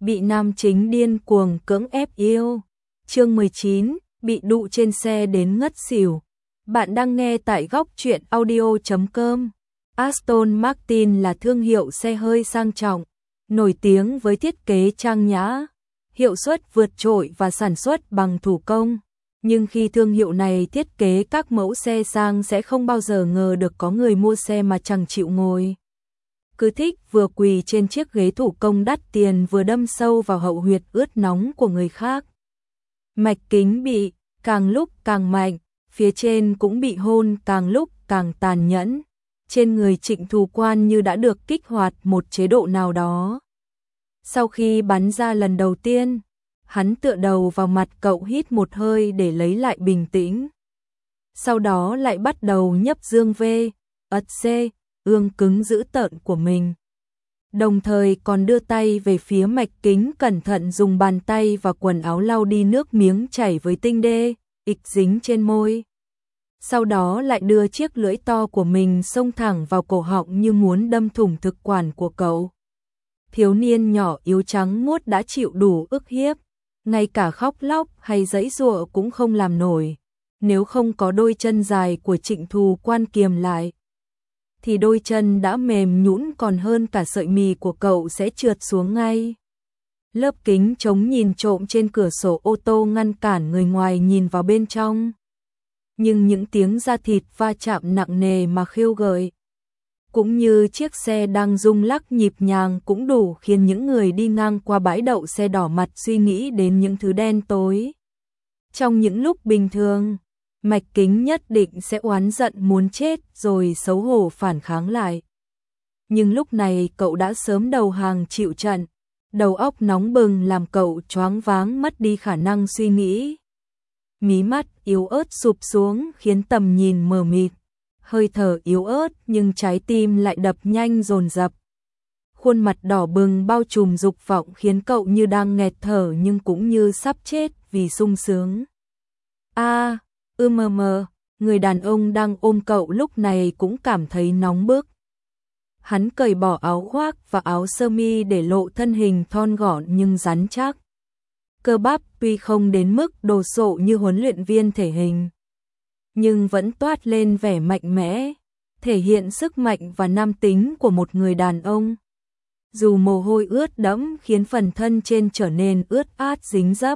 bị nam chính điên cuồng cưỡng ép yêu. Chương 19, bị đụ trên xe đến ngất xỉu. Bạn đang nghe tại góc truyện audio.com. Aston Martin là thương hiệu xe hơi sang trọng, nổi tiếng với thiết kế trang nhã, hiệu suất vượt trội và sản xuất bằng thủ công. Nhưng khi thương hiệu này thiết kế các mẫu xe sang sẽ không bao giờ ngờ được có người mua xe mà chẳng chịu ngồi. Cứ thích vừa quỳ trên chiếc ghế thủ công đắt tiền vừa đâm sâu vào hậu huyệt ướt nóng của người khác. Mạch kính bị càng lúc càng mạnh, phía trên cũng bị hôn càng lúc càng tàn nhẫn. Trên người Trịnh Thù Quan như đã được kích hoạt một chế độ nào đó. Sau khi bắn ra lần đầu tiên, hắn tựa đầu vào mặt cậu hít một hơi để lấy lại bình tĩnh. Sau đó lại bắt đầu nhấp dương V, ật C, ương cứng dữ tợn của mình. Đồng thời còn đưa tay về phía mạch kính cẩn thận dùng bàn tay và quần áo lau đi nước miếng chảy với tinh đê, ịch dính trên môi. Sau đó lại đưa chiếc lưỡi to của mình xông thẳng vào cổ họng như muốn đâm thủng thực quản của cậu. Thiếu niên nhỏ yếu trắng muốt đã chịu đủ ức hiếp, ngay cả khóc lóc hay giãy giụa cũng không làm nổi. Nếu không có đôi chân dài của Trịnh Thù Quan kiềm lại, thì đôi chân đã mềm nhũn còn hơn cả sợi mì của cậu sẽ trượt xuống ngay. Lớp kính chống nhìn trộm trên cửa sổ ô tô ngăn cản người ngoài nhìn vào bên trong. Nhưng những tiếng da thịt va chạm nặng nề mà khiêu gợi, cũng như chiếc xe đang rung lắc nhịp nhàng cũng đủ khiến những người đi ngang qua bãi đậu xe đỏ mặt suy nghĩ đến những thứ đen tối. Trong những lúc bình thường, mạch kính nhất định sẽ oán giận muốn chết rồi xấu hổ phản kháng lại. Nhưng lúc này cậu đã sớm đầu hàng chịu trận, đầu óc nóng bừng làm cậu choáng váng mất đi khả năng suy nghĩ. Mí mắt yếu ớt sụp xuống khiến tầm nhìn mờ mịt, hơi thở yếu ớt nhưng trái tim lại đập nhanh dồn dập. Khuôn mặt đỏ bừng bao trùm dục vọng khiến cậu như đang nghẹt thở nhưng cũng như sắp chết vì sung sướng. Người đàn ông đang ôm cậu lúc này cũng cảm thấy nóng bức. Hắn cởi bỏ áo khoác và áo sơ mi để lộ thân hình thon gọn nhưng rắn chắc. Cơ bắp tuy không đến mức đồ sộ như huấn luyện viên thể hình, nhưng vẫn toát lên vẻ mạnh mẽ, thể hiện sức mạnh và nam tính của một người đàn ông. Dù mồ hôi ướt đẫm khiến phần thân trên trở nên ướt át dính dấp,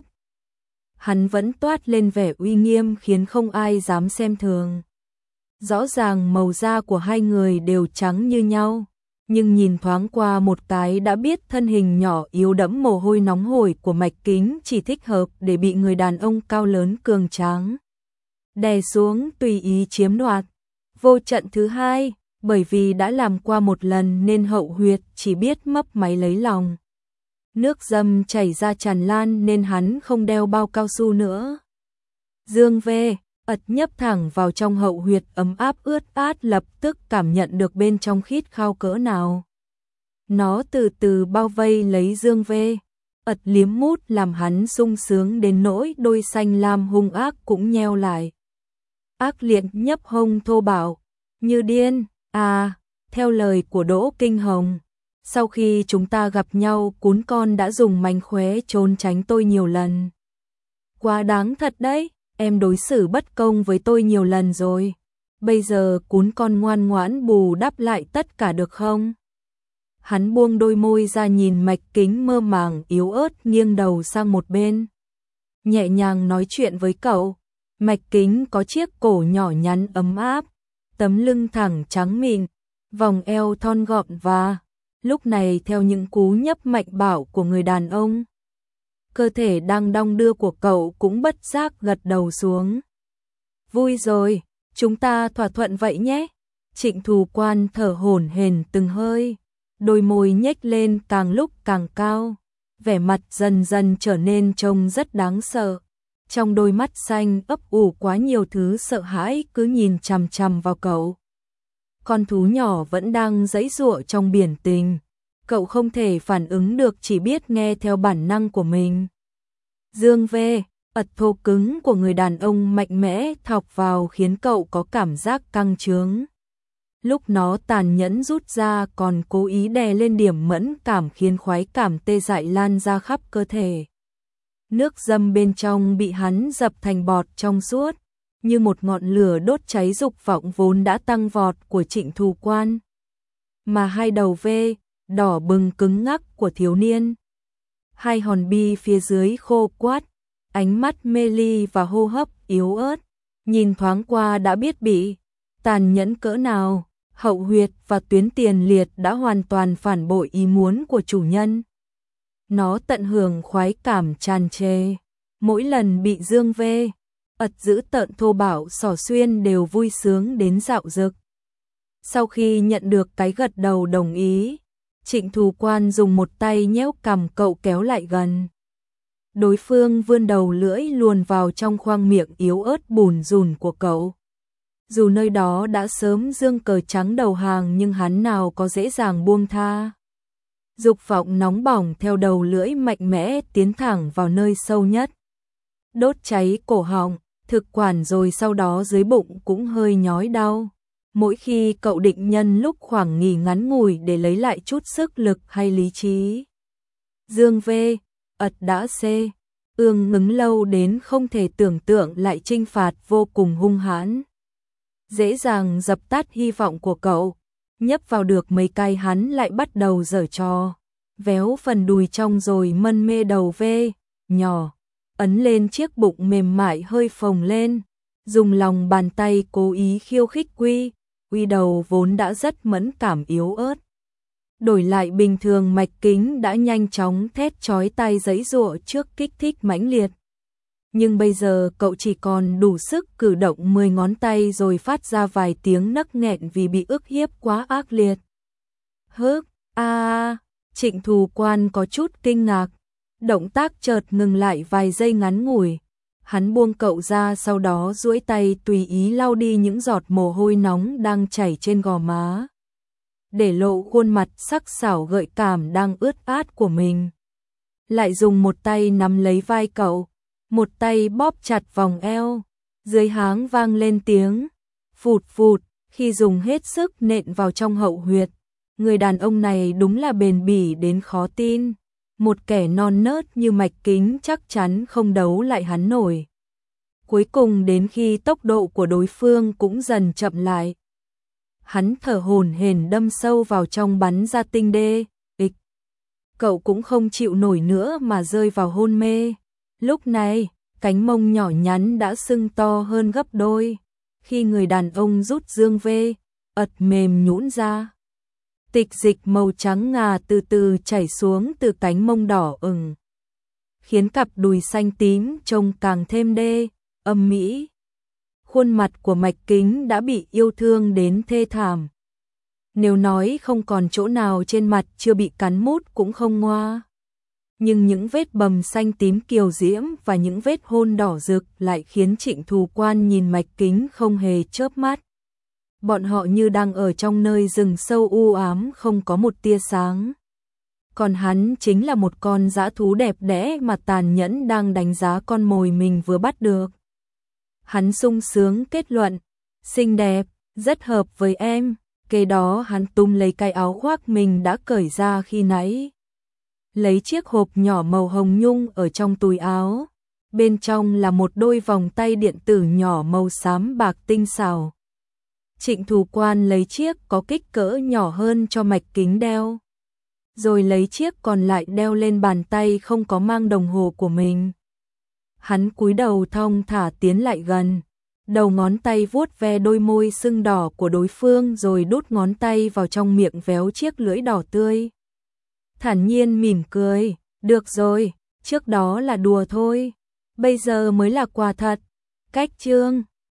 hắn vẫn toát lên vẻ uy nghiêm khiến không ai dám xem thường. Rõ ràng màu da của hai người đều trắng như nhau, nhưng nhìn thoáng qua một cái đã biết thân hình nhỏ yếu đẫm mồ hôi nóng hổi của mạch kính chỉ thích hợp để bị người đàn ông cao lớn cường tráng đè xuống tùy ý chiếm đoạt. Vô trận thứ hai, bởi vì đã làm qua một lần nên hậu huyệt chỉ biết mấp máy lấy lòng. Nước dâm chảy ra tràn lan nên hắn không đeo bao cao su nữa. Dương V, ật nhấp thẳng vào trong hậu huyệt ấm áp ướt át, lập tức cảm nhận được bên trong khít khao cỡ nào. Nó từ từ bao vây lấy Dương V, ật liếm mút làm hắn sung sướng đến nỗi đôi xanh lam hung ác cũng nheo lại. Ác liệt nhấp hông thô bạo, như điên. Theo lời của Đỗ Kinh Hồng, sau khi chúng ta gặp nhau cún con đã dùng mánh khóe trốn tránh tôi nhiều lần. Quá đáng thật đấy, em đối xử bất công với tôi nhiều lần rồi. Bây giờ cún con ngoan ngoãn bù đắp lại tất cả được không? Hắn buông đôi môi ra nhìn mạch kính mơ màng yếu ớt nghiêng đầu sang một bên. Nhẹ nhàng nói chuyện với cậu. Mạch kính có chiếc cổ nhỏ nhắn ấm áp, tấm lưng thẳng trắng mịn, vòng eo thon gọn và lúc này theo những cú nhấp mạnh bạo của người đàn ông, cơ thể đang đong đưa của cậu cũng bất giác gật đầu xuống. Vui rồi, chúng ta thỏa thuận vậy nhé. Trịnh Thù Quan thở hổn hển từng hơi, đôi môi nhếch lên càng lúc càng cao, vẻ mặt dần dần trở nên trông rất đáng sợ. Trong đôi mắt xanh ấp ủ quá nhiều thứ sợ hãi cứ nhìn chằm chằm vào cậu. Con thú nhỏ vẫn đang giãy giụa trong biển tình. Cậu không thể phản ứng được, chỉ biết nghe theo bản năng của mình. Dương V, ật thô cứng của người đàn ông mạnh mẽ thọc vào khiến cậu có cảm giác căng trướng. lúc nó tàn nhẫn rút ra còn cố ý đè lên điểm mẫn cảm khiến khoái cảm tê dại lan ra khắp cơ thể. Nước dâm bên trong bị hắn dập thành bọt trong suốt, như một ngọn lửa đốt cháy dục vọng vốn đã tăng vọt của Trịnh Thù Quan. Mà hai đầu vê, đỏ bừng cứng ngắc của thiếu niên. Hai hòn bi phía dưới khô quắt, ánh mắt mê ly và hô hấp yếu ớt, nhìn thoáng qua đã biết bị tàn nhẫn cỡ nào. Hậu huyệt và tuyến tiền liệt đã hoàn toàn phản bội ý muốn của chủ nhân. Nó tận hưởng khoái cảm tràn trề. Mỗi lần bị dương vê, ật dữ tợn thô bạo xỏ xuyên đều vui sướng đến dạo dực. Sau khi nhận được cái gật đầu đồng ý, Trịnh Thù Quan dùng một tay nhéo cằm cậu kéo lại gần. Đối phương vươn đầu lưỡi luồn vào trong khoang miệng yếu ớt bùn rùn của cậu. Dù nơi đó đã sớm dương cờ trắng đầu hàng nhưng hắn nào có dễ dàng buông tha. Dục vọng nóng bỏng theo đầu lưỡi mạnh mẽ tiến thẳng vào nơi sâu nhất. Đốt cháy cổ họng, thực quản rồi sau đó dưới bụng cũng hơi nhói đau. Mỗi khi cậu định nhân lúc khoảng nghỉ ngắn ngủi để lấy lại chút sức lực hay lý trí. Dương V, ật đã C, ương ngứng lâu đến không thể tưởng tượng lại trinh phạt vô cùng hung hãn. Dễ dàng dập tắt hy vọng của cậu, nhấp vào được mấy cái hắn lại bắt đầu giở trò. Véo phần đùi trong rồi mân mê đầu V, nhỏ, ấn lên chiếc bụng mềm mại hơi phồng lên, dùng lòng bàn tay cố ý khiêu khích Quy đầu vốn đã rất mẫn cảm yếu ớt. Đổi lại bình thường mạch kính đã nhanh chóng thét chói tai giãy giụa trước kích thích mãnh liệt. Nhưng bây giờ cậu chỉ còn đủ sức cử động 10 ngón tay rồi phát ra vài tiếng nấc nghẹn vì bị ức hiếp quá ác liệt. Hức, Trịnh Thù Quan có chút kinh ngạc, động tác chợt ngừng lại vài giây ngắn ngủi. Hắn buông cậu ra sau đó duỗi tay tùy ý lau đi những giọt mồ hôi nóng đang chảy trên gò má, để lộ khuôn mặt sắc sảo gợi cảm đang ướt át của mình. Lại dùng một tay nắm lấy vai cậu, một tay bóp chặt vòng eo, dưới háng vang lên tiếng phụt phụt khi dùng hết sức nện vào trong hậu huyệt. Người đàn ông này đúng là bền bỉ đến khó tin. Một kẻ non nớt như mạch kính chắc chắn không đấu lại hắn nổi. Cuối cùng đến khi tốc độ của đối phương cũng dần chậm lại, hắn thở hổn hển đâm sâu vào trong bắn ra tinh đê. Cậu cũng không chịu nổi nữa mà rơi vào hôn mê. Lúc này, cánh mông nhỏ nhắn đã sưng to hơn gấp đôi. Khi người đàn ông rút dương vê, ật mềm nhũn ra. Tịch dịch màu trắng ngà từ từ chảy xuống từ cánh mông đỏ ửng, khiến cặp đùi xanh tím trông càng thêm âm mỹ. Khuôn mặt của mạch kính đã bị yêu thương đến thê thảm. Nếu nói không còn chỗ nào trên mặt chưa bị cắn mút cũng không ngoa. Nhưng những vết bầm xanh tím kiều diễm và những vết hôn đỏ rực lại khiến Trịnh Thù Quan nhìn mạch kính không hề chớp mắt. Bọn họ như đang ở trong nơi rừng sâu u ám không có một tia sáng. Còn hắn chính là một con dã thú đẹp đẽ mà tàn nhẫn đang đánh giá con mồi mình vừa bắt được. Hắn sung sướng kết luận, xinh đẹp, rất hợp với em. Kế đó hắn tung lấy cái áo khoác mình đã cởi ra khi nãy. Lấy chiếc hộp nhỏ màu hồng nhung ở trong túi áo. Bên trong là một đôi vòng tay điện tử nhỏ màu xám bạc tinh xảo. Trịnh Thù Quan lấy chiếc có kích cỡ nhỏ hơn cho mạch kính đeo, rồi lấy chiếc còn lại đeo lên bàn tay không có mang đồng hồ của mình. Hắn cúi đầu thong thả tiến lại gần, đầu ngón tay vuốt ve đôi môi sưng đỏ của đối phương rồi đút ngón tay vào trong miệng véo chiếc lưỡi đỏ tươi. Thản nhiên mỉm cười, được rồi, trước đó là đùa thôi, bây giờ mới là quà thật. Cách chương